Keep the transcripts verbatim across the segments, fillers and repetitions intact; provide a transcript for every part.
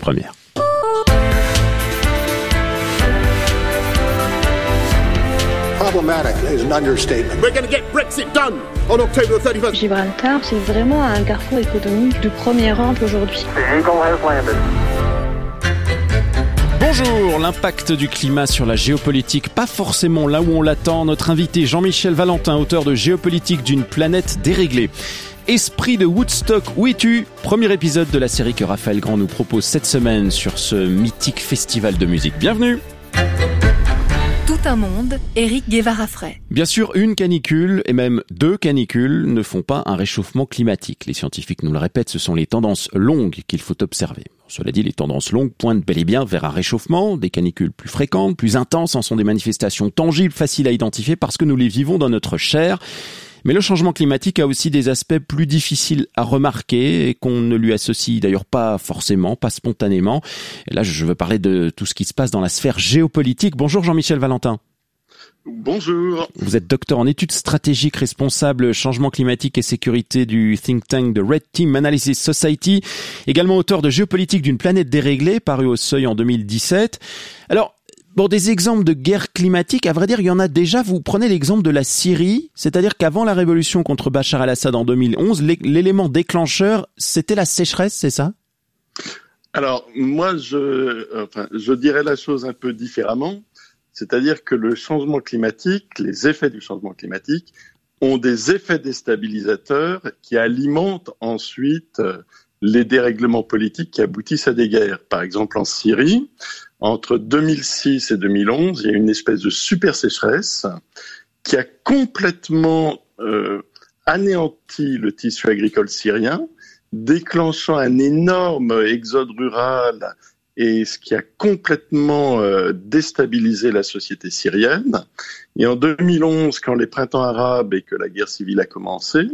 première. Problematic is an understatement. We're going to get Brexit done on October thirty-first. Gibraltar, c'est vraiment un carrefour économique de premier ordre aujourd'hui. The Eagle has landed. Bonjour, l'impact du climat sur la géopolitique, pas forcément là où on l'attend. Notre invité Jean-Michel Valentin, auteur de Géopolitique d'une planète déréglée. Esprit de Woodstock, où es-tu ? Premier épisode de la série que Raphaël Grand nous propose cette semaine sur ce mythique festival de musique. Bienvenue. Tout un monde, Éric Guevara-Frey. Bien sûr, une canicule et même deux canicules ne font pas un réchauffement climatique. Les scientifiques nous le répètent, ce sont les tendances longues qu'il faut observer. Cela dit, les tendances longues pointent bel et bien vers un réchauffement. Des canicules plus fréquentes, plus intenses en sont des manifestations tangibles, faciles à identifier parce que nous les vivons dans notre chair. Mais le changement climatique a aussi des aspects plus difficiles à remarquer et qu'on ne lui associe d'ailleurs pas forcément, pas spontanément. Et là, je veux parler de tout ce qui se passe dans la sphère géopolitique. Bonjour Jean-Michel Valentin. Bonjour. Vous êtes docteur en études stratégiques, responsable changement climatique et sécurité du think tank de Red Team Analysis Society, également auteur de Géopolitique d'une planète déréglée, paru au Seuil en deux mille dix-sept. Alors, bon, des exemples de guerre climatique, à vrai dire, il y en a déjà. Vous prenez l'exemple de la Syrie, c'est-à-dire qu'avant la révolution contre Bachar el-Assad en deux mille onze, l'élément déclencheur, c'était la sécheresse, c'est ça ? Alors, moi, je, enfin, je dirais la chose un peu différemment. C'est-à-dire que le changement climatique, les effets du changement climatique, ont des effets déstabilisateurs qui alimentent ensuite les dérèglements politiques qui aboutissent à des guerres. Par exemple, en Syrie, entre deux mille six et deux mille onze, il y a une espèce de super sécheresse qui a complètement euh, anéanti le tissu agricole syrien, déclenchant un énorme exode rural et ce qui a complètement euh, déstabilisé la société syrienne. Et en deux mille onze, quand les printemps arabes et que la guerre civile a commencé,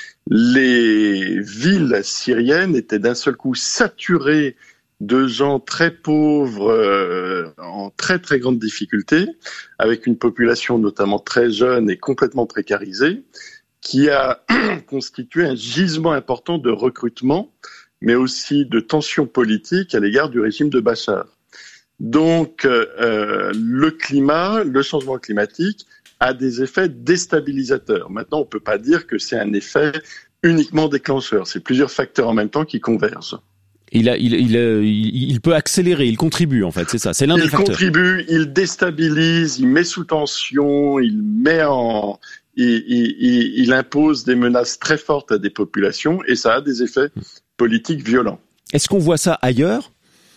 les villes syriennes étaient d'un seul coup saturées de gens très pauvres, euh, en très très grande difficulté, avec une population notamment très jeune et complètement précarisée, qui a constitué un gisement important de recrutement, mais aussi de tensions politiques à l'égard du régime de Bachar. Donc, euh, le climat, le changement climatique a des effets déstabilisateurs. Maintenant, on ne peut pas dire que c'est un effet uniquement déclencheur. C'est plusieurs facteurs en même temps qui convergent. Il, a, il, il, il, il peut accélérer, il contribue en fait, c'est ça, c'est l'un il des facteurs. Il contribue, il déstabilise, il met sous tension, il met en... Il, il, il, il impose des menaces très fortes à des populations et ça a des effets politiques violents. Est-ce qu'on voit ça ailleurs ?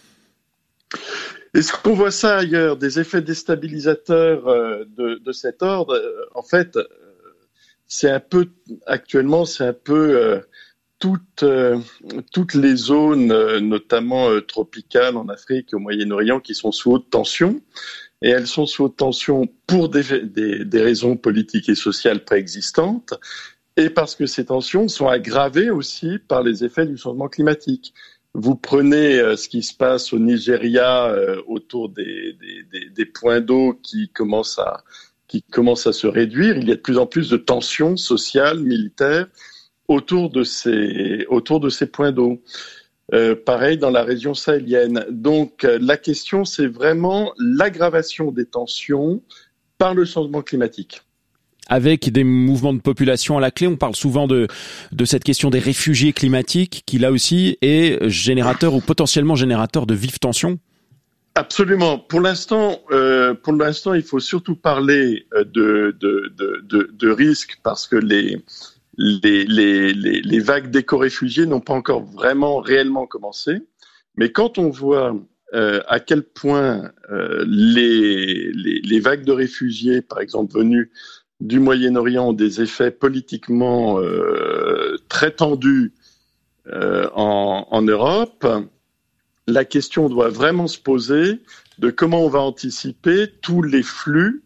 Est-ce qu'on voit ça ailleurs ? Des effets déstabilisateurs de, de cet ordre, en fait, c'est un peu, actuellement, c'est un peu euh, toutes, euh, toutes les zones, euh, notamment euh, tropicales en Afrique et au Moyen-Orient, qui sont sous haute tension. Et elles sont sous haute tension pour des, des, des raisons politiques et sociales préexistantes, et parce que ces tensions sont aggravées aussi par les effets du changement climatique. Vous prenez euh, ce qui se passe au Nigeria euh, autour des, des, des, des points d'eau qui commencent à, qui commencent à se réduire. Il y a de plus en plus de tensions sociales, militaires autour de ces, autour de ces points d'eau. Euh, pareil dans la région sahélienne. Donc euh, la question, c'est vraiment l'aggravation des tensions par le changement climatique. Avec des mouvements de population à la clé, on parle souvent de, de cette question des réfugiés climatiques qui là aussi est générateur ou potentiellement générateur de vives tensions. Absolument. Pour l'instant, euh, pour l'instant, il faut surtout parler de, de, de, de, de risques parce que les Les, les, les, les vagues d'éco-réfugiés n'ont pas encore vraiment réellement commencé. Mais quand on voit euh, à quel point euh, les, les, les vagues de réfugiés, par exemple venus du Moyen-Orient, ont des effets politiquement euh, très tendus euh, en, en Europe, la question doit vraiment se poser de comment on va anticiper tous les flux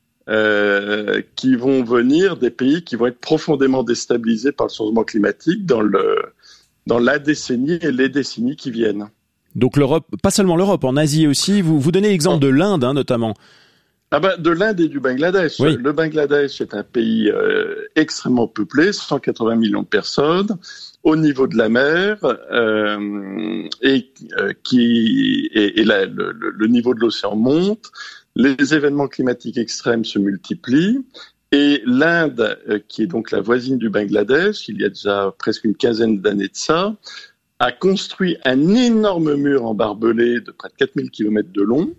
Euh, qui vont venir des pays qui vont être profondément déstabilisés par le changement climatique dans, le, dans la décennie et les décennies qui viennent. Donc l'Europe, pas seulement l'Europe, en Asie aussi, vous, vous donnez l'exemple de l'Inde hein, notamment. Ah ben, de l'Inde et du Bangladesh. Oui. Le Bangladesh est un pays euh, extrêmement peuplé, cent quatre-vingts millions de personnes, au niveau de la mer euh, et euh, qui et, et la, le, le niveau de l'océan monte, les événements climatiques extrêmes se multiplient et l'Inde, euh, qui est donc la voisine du Bangladesh, il y a déjà presque une quinzaine d'années de ça, a construit un énorme mur en barbelé de près de quatre mille kilomètres de long,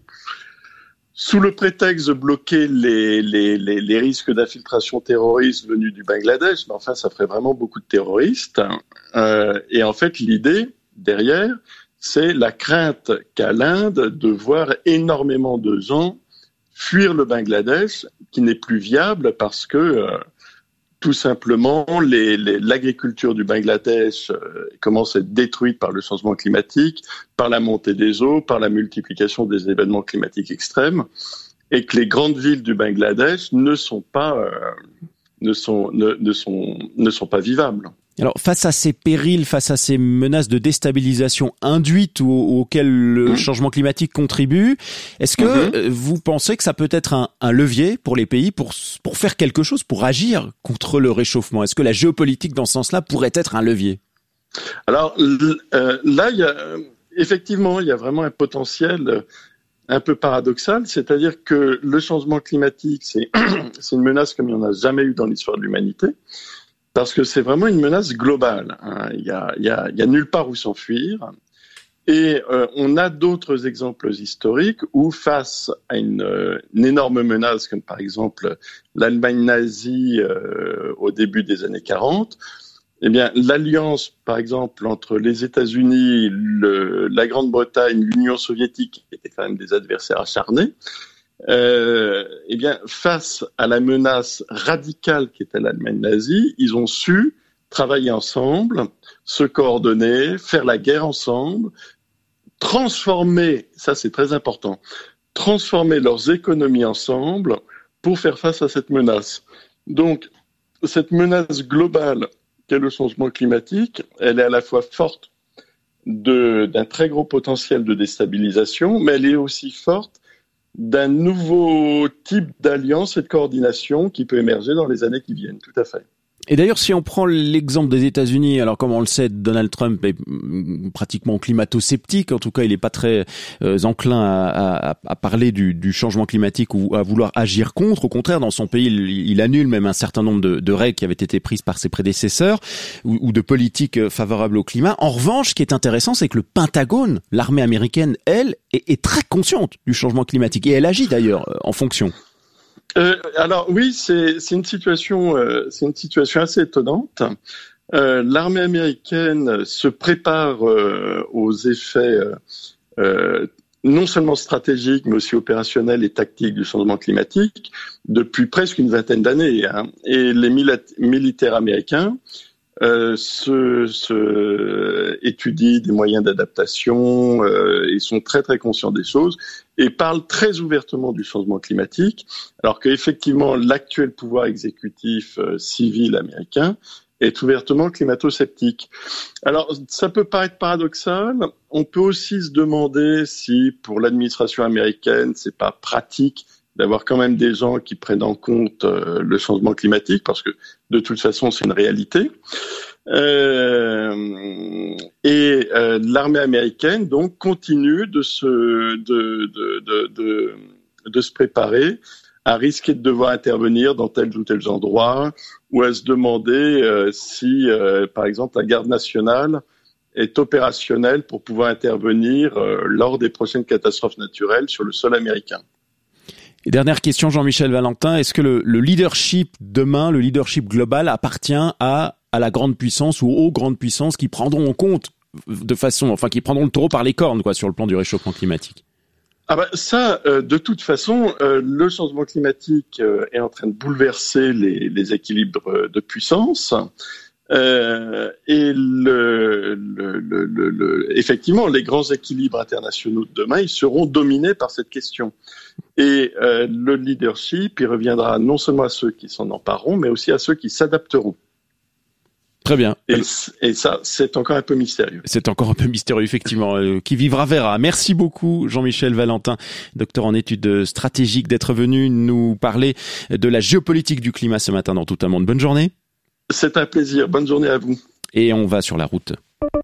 sous le prétexte de bloquer les, les, les, les risques d'infiltration terroriste venus du Bangladesh. Mais enfin, ça ferait vraiment beaucoup de terroristes. Euh, et en fait, l'idée derrière, c'est la crainte qu'a l'Inde de voir énormément de gens fuir le Bangladesh, qui n'est plus viable parce que... Euh, Tout simplement, les, les, l'agriculture du Bangladesh euh, commence à être détruite par le changement climatique, par la montée des eaux, par la multiplication des événements climatiques extrêmes, et que les grandes villes du Bangladesh ne sont pas, euh, ne sont, ne, ne sont, ne sont pas vivables. Alors, face à ces périls, face à ces menaces de déstabilisation induites ou auxquelles le mmh. changement climatique contribue, est-ce que mmh. vous pensez que ça peut être un, un levier pour les pays pour, pour faire quelque chose, pour agir contre le réchauffement? Est-ce que la géopolitique, dans ce sens-là, pourrait être un levier? Alors, euh, là, il y a, effectivement, il y a vraiment un potentiel un peu paradoxal, c'est-à-dire que le changement climatique, c'est, c'est une menace comme il n'y en a jamais eu dans l'histoire de l'humanité. Parce que c'est vraiment une menace globale. Hein. Il y a, il y a, il y a nulle part où s'enfuir. Et euh, on a d'autres exemples historiques où, face à une, euh, une énorme menace, comme par exemple l'Allemagne nazie euh, au début des années quarante, eh bien, l'alliance, par exemple, entre les États-Unis, le, la Grande-Bretagne, l'Union soviétique, qui étaient quand même des adversaires acharnés, Euh, eh bien, face à la menace radicale qui était l'Allemagne nazie, ils ont su travailler ensemble, se coordonner, faire la guerre ensemble, transformer, ça c'est très important, transformer leurs économies ensemble pour faire face à cette menace. Donc, cette menace globale qu'est le changement climatique, elle est à la fois forte de, d'un très gros potentiel de déstabilisation, mais elle est aussi forte d'un nouveau type d'alliance et de coordination qui peut émerger dans les années qui viennent, tout à fait. Et d'ailleurs, si on prend l'exemple des États-Unis, alors comme on le sait, Donald Trump est pratiquement climato-sceptique. En tout cas, il n'est pas très euh, enclin à, à, à parler du, du changement climatique ou à vouloir agir contre. Au contraire, dans son pays, il, il annule même un certain nombre de, de règles qui avaient été prises par ses prédécesseurs ou, ou de politiques favorables au climat. En revanche, ce qui est intéressant, c'est que le Pentagone, l'armée américaine, elle, est, est très consciente du changement climatique et elle agit d'ailleurs en fonction. Euh, alors oui, c'est, c'est une situation, euh, c'est une situation assez étonnante. Euh, l'armée américaine se prépare euh, aux effets euh, euh, non seulement stratégiques, mais aussi opérationnels et tactiques du changement climatique depuis presque une vingtaine d'années. Hein. Et les mila- militaires américains euh, se, se étudient des moyens d'adaptation, euh, ils sont très très conscients des choses et parlent très ouvertement du changement climatique, alors qu'effectivement l'actuel pouvoir exécutif euh, civil américain est ouvertement climato-sceptique. Alors ça peut paraître paradoxal, on peut aussi se demander si pour l'administration américaine c'est pas pratique d'avoir quand même des gens qui prennent en compte euh, le changement climatique, parce que de toute façon c'est une réalité. Euh, et euh, l'armée américaine donc continue de se de de de de, de se préparer à risquer de devoir intervenir dans tel ou tel endroit, ou à se demander euh, si euh, par exemple la garde nationale est opérationnelle pour pouvoir intervenir euh, lors des prochaines catastrophes naturelles sur le sol américain. Et dernière question, Jean-Michel Valentin, est-ce que le, le leadership demain, le leadership global appartient à, à la grande puissance ou aux grandes puissances qui prendront en compte de façon, enfin qui prendront le taureau par les cornes, quoi, sur le plan du réchauffement climatique? Ah bah ça, euh, de toute façon, euh, le changement climatique euh, est en train de bouleverser les, les équilibres de puissance. Euh, et le, le, le, le, le, effectivement, les grands équilibres internationaux de demain, ils seront dominés par cette question. Et euh, le leadership, il reviendra non seulement à ceux qui s'en empareront, mais aussi à ceux qui s'adapteront. Très bien. Et, et ça, c'est encore un peu mystérieux. C'est encore un peu mystérieux, effectivement. Euh, qui vivra verra. Merci beaucoup, Jean-Michel Valentin, docteur en études stratégiques, d'être venu nous parler de la géopolitique du climat ce matin dans Tout un monde. Bonne journée. C'est un plaisir. Bonne journée à vous. Et on va sur la route.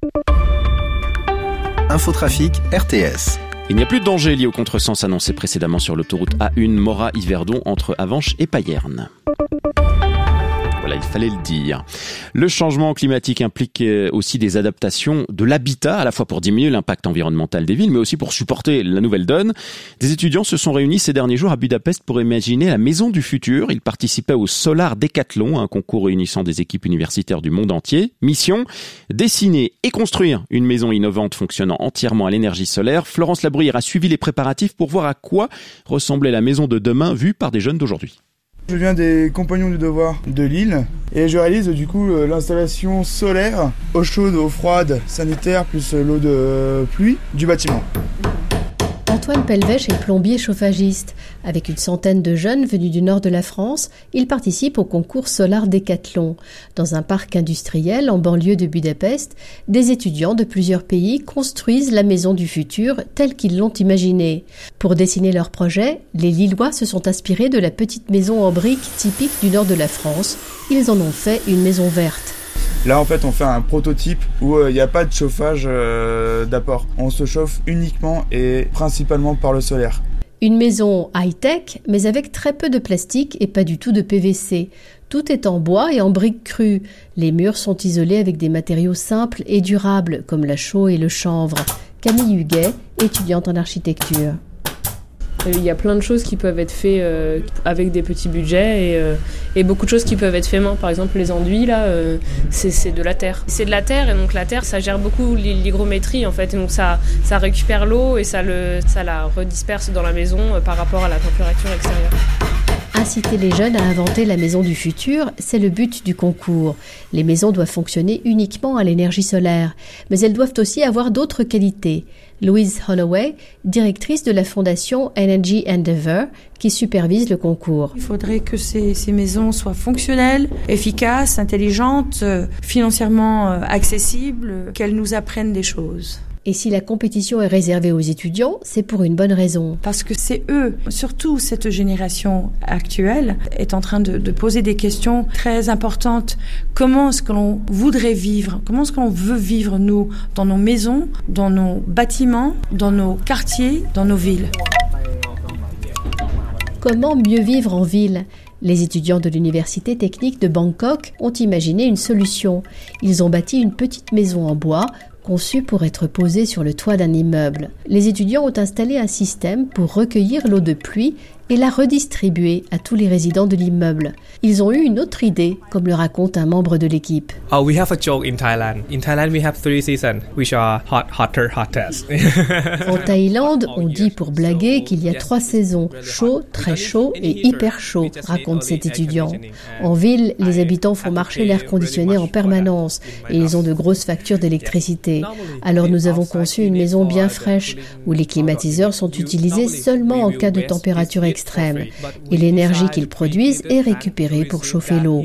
Infotrafic R T S. Il n'y a plus de danger lié au contresens annoncé précédemment sur l'autoroute A un Morat-Yverdon entre Avenches et Payerne. Voilà, il fallait le dire. Le changement climatique implique aussi des adaptations de l'habitat, à la fois pour diminuer l'impact environnemental des villes, mais aussi pour supporter la nouvelle donne. Des étudiants se sont réunis ces derniers jours à Budapest pour imaginer la maison du futur. Ils participaient au Solar Decathlon, un concours réunissant des équipes universitaires du monde entier. Mission, dessiner et construire une maison innovante fonctionnant entièrement à l'énergie solaire. Florence Labruyère a suivi les préparatifs pour voir à quoi ressemblait la maison de demain vue par des jeunes d'aujourd'hui. Je viens des Compagnons du Devoir de Lille et je réalise du coup l'installation solaire, eau chaude, eau froide, sanitaire, plus l'eau de pluie du bâtiment. Antoine Pelvèche est plombier chauffagiste. Avec une centaine de jeunes venus du nord de la France, il participe au concours Solar Decathlon. Dans un parc industriel en banlieue de Budapest, des étudiants de plusieurs pays construisent la maison du futur telle qu'ils l'ont imaginée. Pour dessiner leur projet, les Lillois se sont inspirés de la petite maison en briques typique du nord de la France. Ils en ont fait une maison verte. Là, en fait, on fait un prototype où il euh, n'y a pas de chauffage euh, d'apport. On se chauffe uniquement et principalement par le solaire. Une maison high-tech, mais avec très peu de plastique et pas du tout de P V C. Tout est en bois et en briques crues. Les murs sont isolés avec des matériaux simples et durables, comme la chaux et le chanvre. Camille Huguet, étudiante en architecture. Il y a plein de choses qui peuvent être faites euh, avec des petits budgets et, euh, et beaucoup de choses qui peuvent être faites main. Par exemple, les enduits, là, euh, c'est, c'est de la terre. C'est de la terre et donc la terre, ça gère beaucoup l'hygrométrie en fait. Et donc ça, ça récupère l'eau et ça, le, ça la redisperse dans la maison euh, par rapport à la température extérieure. Inciter les jeunes à inventer la maison du futur, c'est le but du concours. Les maisons doivent fonctionner uniquement à l'énergie solaire, mais elles doivent aussi avoir d'autres qualités. Louise Holloway, directrice de la fondation Energy Endeavour, qui supervise le concours. Il faudrait que ces, ces maisons soient fonctionnelles, efficaces, intelligentes, euh, financièrement euh, accessibles, qu'elles nous apprennent des choses. Et si la compétition est réservée aux étudiants, c'est pour une bonne raison. Parce que c'est eux, surtout cette génération actuelle, est en train de, de poser des questions très importantes. Comment est-ce que l'on voudrait vivre? Comment est-ce qu'on veut vivre, nous, dans nos maisons, dans nos bâtiments, dans nos quartiers, dans nos villes? Comment mieux vivre en ville? Les étudiants de l'université technique de Bangkok ont imaginé une solution. Ils ont bâti une petite maison en bois, conçue pour être posée sur le toit d'un immeuble. Les étudiants ont installé un système pour recueillir l'eau de pluie et la redistribuer à tous les résidents de l'immeuble. Ils ont eu une autre idée, comme le raconte un membre de l'équipe. Oh, we have a joke in Thailand. In Thailand, we have three seasons, which are hot, hotter, hottest. En Thaïlande, on dit pour blaguer qu'il y a trois saisons, chaud, très chaud et hyper chaud, raconte cet étudiant. En ville, les habitants font marcher l'air conditionné en permanence et ils ont de grosses factures d'électricité. Alors nous avons conçu une maison bien fraîche où les climatiseurs sont utilisés seulement en cas de température extrême. extrême et l'énergie qu'ils produisent est récupérée pour chauffer l'eau.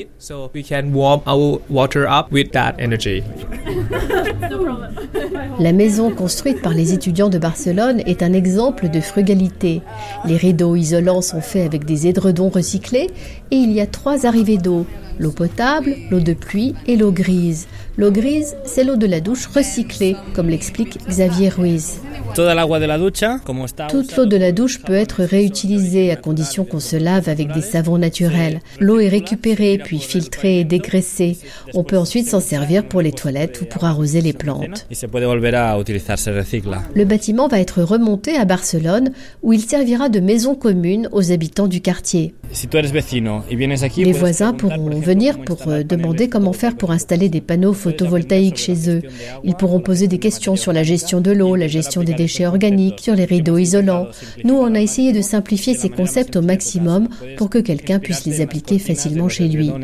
La maison construite par les étudiants de Barcelone est un exemple de frugalité. Les rideaux isolants sont faits avec des édredons recyclés et il y a trois arrivées d'eau, l'eau potable, l'eau de pluie et l'eau grise. L'eau grise, c'est l'eau de la douche recyclée, comme l'explique Xavier Ruiz. Toute l'eau de la douche peut être réutilisée à condition qu'on se lave avec des savons naturels. L'eau est récupérée, puis filtrée et dégraissée. On peut ensuite s'en servir pour les toilettes ou pour arroser les plantes. Le bâtiment va être remonté à Barcelone, où il servira de maison commune aux habitants du quartier. Les voisins pourront venir pour demander comment faire pour installer des panneaux photovoltaïques chez eux. Ils pourront poser des questions sur la gestion de l'eau, la gestion des déchets organiques, sur les rideaux isolants. Nous, on a essayé de simplifier ces concepts au maximum pour que quelqu'un puisse les appliquer facilement chez lui.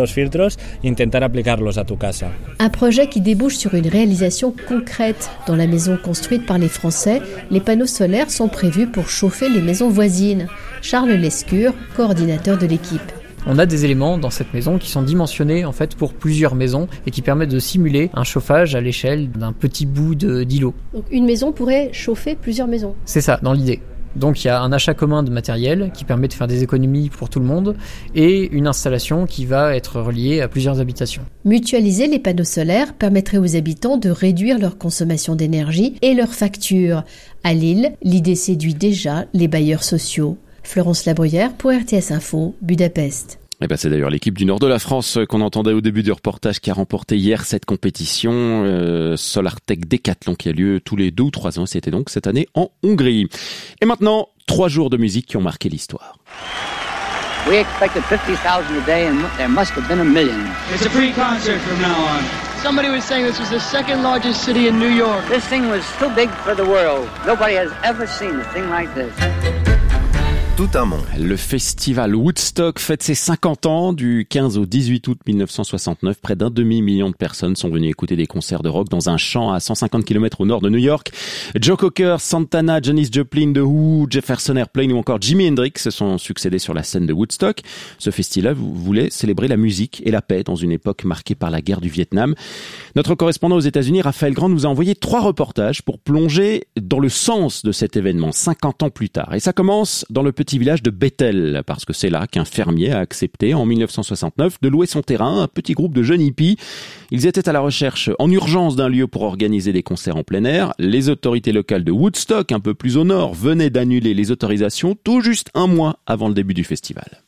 Un projet qui débouche sur une réalisation concrète. Dans la maison construite par les Français, les panneaux solaires sont prévus pour chauffer les maisons voisines. Charles Lescure, coordinateur de l'équipe. On a des éléments dans cette maison qui sont dimensionnés en fait pour plusieurs maisons et qui permettent de simuler un chauffage à l'échelle d'un petit bout de, d'îlot. Donc une maison pourrait chauffer plusieurs maisons. C'est ça, dans l'idée. Donc il y a un achat commun de matériel qui permet de faire des économies pour tout le monde et une installation qui va être reliée à plusieurs habitations. Mutualiser les panneaux solaires permettrait aux habitants de réduire leur consommation d'énergie et leurs factures. À Lille, l'idée séduit déjà les bailleurs sociaux. Florence Labruyère pour R T S Info, Budapest. Eh ben c'est d'ailleurs l'équipe du nord de la France qu'on entendait au début du reportage qui a remporté hier cette compétition euh, SolarTech Décathlon qui a lieu tous les deux ou trois ans. C'était donc cette année en Hongrie. Et maintenant, trois jours de musique qui ont marqué l'histoire. We expected fifty thousand a day and there must have been a million. It's a free concert from now on. Somebody was saying this was the second largest city in New York. This thing was too big for the world. Nobody has ever seen a thing like this. Tout un monde. Le festival Woodstock fête ses cinquante ans. Du quinze au dix-huit août mille neuf cent soixante-neuf, près d'un demi-million de personnes sont venues écouter des concerts de rock dans un champ à cent cinquante kilomètres au nord de New York. Joe Cocker, Santana, Janis Joplin, The Who, Jefferson Airplane ou encore Jimi Hendrix se sont succédés sur la scène de Woodstock. Ce festival voulait célébrer la musique et la paix dans une époque marquée par la guerre du Vietnam. Notre correspondant aux États-Unis, Raphaël Grand, nous a envoyé trois reportages pour plonger dans le sens de cet événement cinquante ans plus tard. Et ça commence dans le petit village de Bethel, parce que c'est là qu'un fermier a accepté en mille neuf cent soixante-neuf de louer son terrain à un petit groupe de jeunes hippies. Ils étaient à la recherche en urgence d'un lieu pour organiser des concerts en plein air. Les autorités locales de Woodstock, un peu plus au nord, venaient d'annuler les autorisations tout juste un mois avant le début du festival.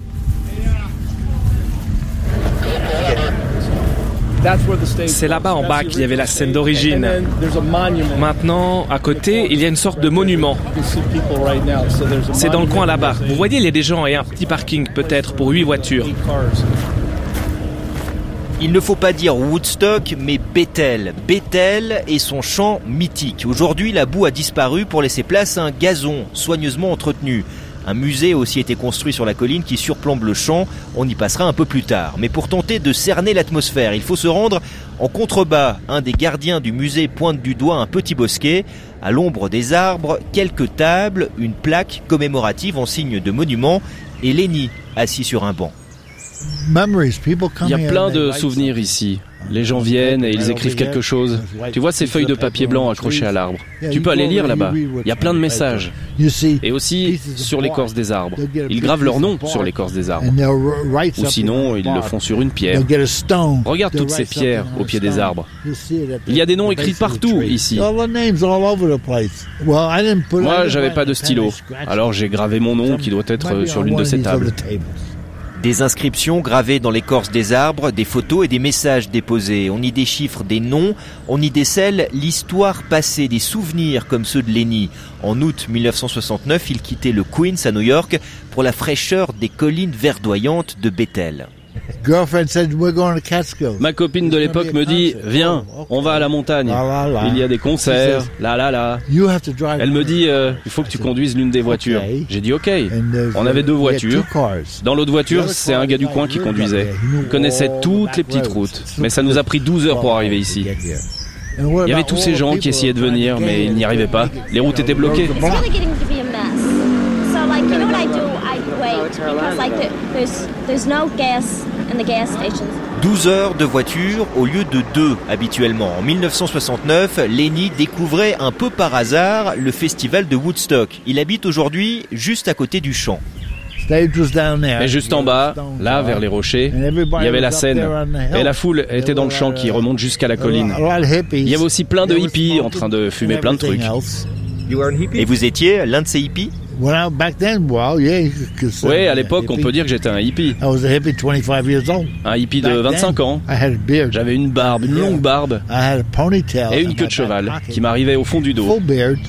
C'est là-bas en bas qu'il y avait la scène d'origine. Maintenant, à côté, il y a une sorte de monument. C'est dans le coin là-bas. Vous voyez, il y a des gens et un petit parking peut-être pour huit voitures. Il ne faut pas dire Woodstock, mais Bethel. Bethel et son champ mythique. Aujourd'hui, la boue a disparu pour laisser place à un gazon soigneusement entretenu. Un musée a aussi été construit sur la colline qui surplombe le champ. On y passera un peu plus tard. Mais pour tenter de cerner l'atmosphère, il faut se rendre en contrebas. Un des gardiens du musée pointe du doigt un petit bosquet. À l'ombre des arbres, quelques tables, une plaque commémorative en signe de monument et Lenny assis sur un banc. Il y a plein de souvenirs ici. Les gens viennent et ils écrivent quelque chose. Tu vois ces feuilles de papier blanc accrochées à l'arbre. Tu peux aller lire là-bas. Il y a plein de messages. Et aussi sur l'écorce des arbres. Ils gravent leur nom sur l'écorce des arbres. Ou sinon, ils le font sur une pierre. Regarde toutes ces pierres au pied des arbres. Il y a des noms écrits partout ici. Moi, j'avais pas de stylo. Alors j'ai gravé mon nom qui doit être sur l'une de ces tables. Des inscriptions gravées dans l'écorce des arbres, des photos et des messages déposés. On y déchiffre des noms, on y décèle l'histoire passée, des souvenirs comme ceux de Lenny. En août mille neuf cent soixante-neuf, il quittait le Queens à New York pour la fraîcheur des collines verdoyantes de Bethel. Ma copine de l'époque me dit « Viens, on va à la montagne. Il y a des concerts, là là là. » Elle me dit euh, « Il faut que tu conduises l'une des voitures. » J'ai dit « Ok. » On avait deux voitures. Dans l'autre voiture, c'est un gars du coin qui conduisait. Il connaissait toutes les petites routes. Mais ça nous a pris douze heures pour arriver ici. Il y avait tous ces gens qui essayaient de venir, mais ils n'y arrivaient pas. Les routes étaient bloquées. douze heures de voiture au lieu de deux habituellement. En mille neuf cent soixante-neuf, Lenny découvrait un peu par hasard le festival de Woodstock. Il habite aujourd'hui juste à côté du champ. Et juste en bas, là vers les rochers, il y avait la scène. Et la foule était dans le champ qui remonte jusqu'à la colline. Il y avait aussi plein de hippies en train de fumer plein de trucs. Et vous étiez l'un de ces hippies ? Oui, à l'époque, on peut dire que j'étais un hippie. Un hippie de vingt-cinq ans. J'avais une barbe, une longue barbe, et une queue de cheval qui m'arrivait au fond du dos.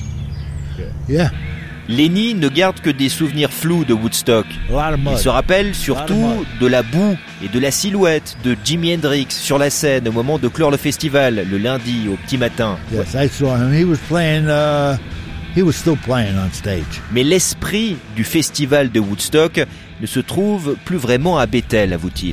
Lenny ne garde que des souvenirs flous de Woodstock. Il se rappelle surtout de la boue et de la silhouette de Jimi Hendrix sur la scène au moment de clore le festival, le lundi au petit matin. Mais l'esprit du festival de Woodstock ne se trouve plus vraiment à Bethel, avoue-t-il.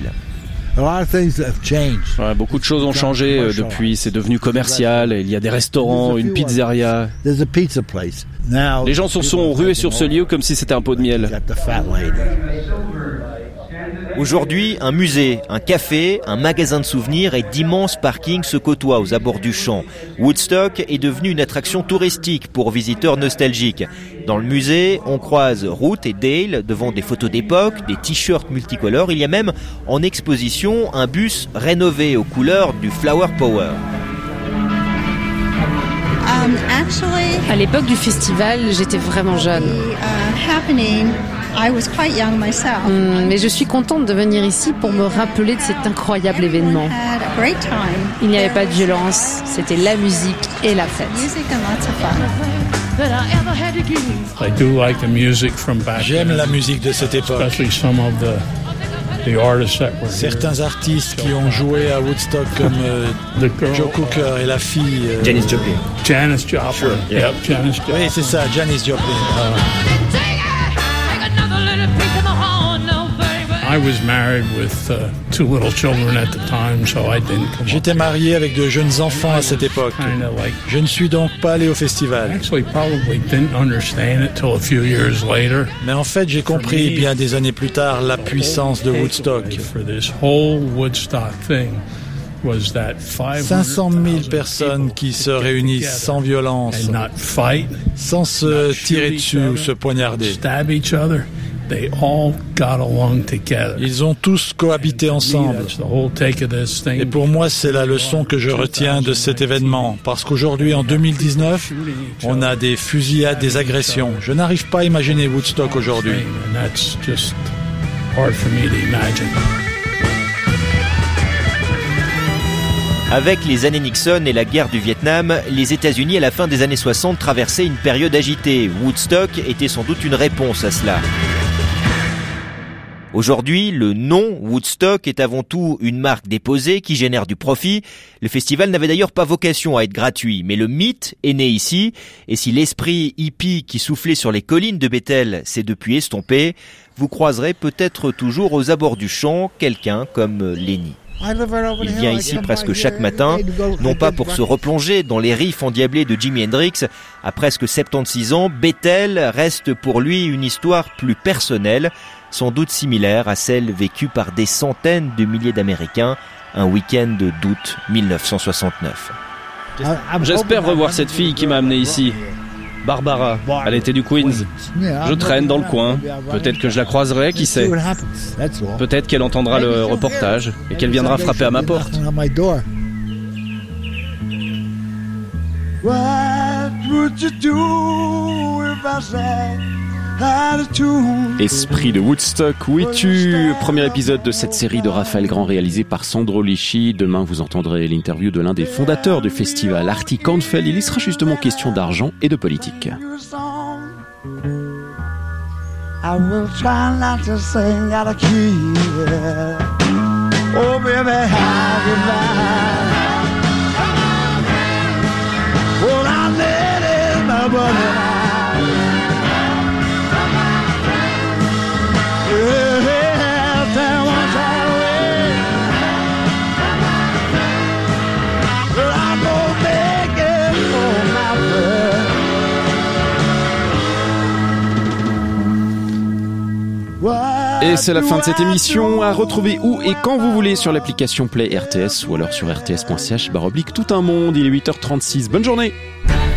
Ouais, beaucoup de choses ont changé euh, depuis, c'est devenu commercial, il y a des restaurants, une pizzeria. Les gens se sont rués sur ce lieu comme si c'était un pot de miel. Aujourd'hui, un musée, un café, un magasin de souvenirs et d'immenses parkings se côtoient aux abords du champ. Woodstock est devenu une attraction touristique pour visiteurs nostalgiques. Dans le musée, on croise Ruth et Dale devant des photos d'époque, des t-shirts multicolores. Il y a même en exposition un bus rénové aux couleurs du Flower Power. Um, actually, à l'époque du festival, j'étais vraiment jeune. Uh, happening, I was quite young myself. Mmh, mais je suis contente de venir ici pour me rappeler de cet incroyable événement. Had a great time. Il n'y avait pas de violence, c'était la musique et la fête. Music and lots of fun. I do like the music from back. J'aime la musique de cette époque. Especially some of the Certains artistes qui ont joué à Woodstock comme euh, Joe Cooker et la fille euh, Janis Joplin. Janis Joplin. Sure. Yep, Janis Joplin. Oui, c'est ça, Janis Joplin. Uh. I was married with uh, two little children at the time, so I didn't come. J'étais marié avec de jeunes enfants à cette époque. Like, je ne suis donc pas allé au festival. Actually, probably didn't understand it till a few years later. Mais en fait, j'ai compris bien des années plus tard la puissance de Woodstock. For this whole Woodstock thing was that cinq cent mille personnes qui se réunissent sans violence, fight, sans se tirer dessus ou se poignarder. Stab each other. They all got along together. Ils ont tous cohabité ensemble. Et pour moi, c'est la leçon que je retiens de cet événement. Parce qu'aujourd'hui, en deux mille dix-neuf, on a des fusillades, des agressions. Je n'arrive pas à imaginer Woodstock aujourd'hui. Avec les années Nixon et la guerre du Vietnam, les États-Unis à la fin des années soixante traversaient une période agitée. Woodstock était sans doute une réponse à cela. Aujourd'hui, le nom Woodstock est avant tout une marque déposée qui génère du profit. Le festival n'avait d'ailleurs pas vocation à être gratuit, mais le mythe est né ici. Et si l'esprit hippie qui soufflait sur les collines de Bethel s'est depuis estompé, vous croiserez peut-être toujours aux abords du champ quelqu'un comme Lenny. Il vient ici presque chaque matin, non pas pour se replonger dans les riffs endiablés de Jimi Hendrix. À presque soixante-seize ans, Bethel reste pour lui une histoire plus personnelle, sans doute similaire à celle vécue par des centaines de milliers d'Américains un week-end d'août mille neuf cent soixante-neuf. J'espère revoir cette fille qui m'a amené ici. Barbara, elle était du Queens. Je traîne dans le coin. Peut-être que je la croiserai, qui sait. Peut-être qu'elle entendra le reportage et qu'elle viendra frapper à ma porte. Esprit de Woodstock, où es-tu? Premier épisode de cette série de Raphaël Grand réalisé par Sandro Lisci. Demain, vous entendrez l'interview de l'un des fondateurs du festival, Artie Kornfeld. Il y sera justement question d'argent et de politique. I will try not to sing out of key. Oh baby, how goodbye. Well, I let it my brother. Et c'est la fin de cette émission, à retrouver où et quand vous voulez sur l'application Play R T S ou alors sur R T S point C H barre oblique tout un monde. Il est huit heures trente-six. Bonne journée.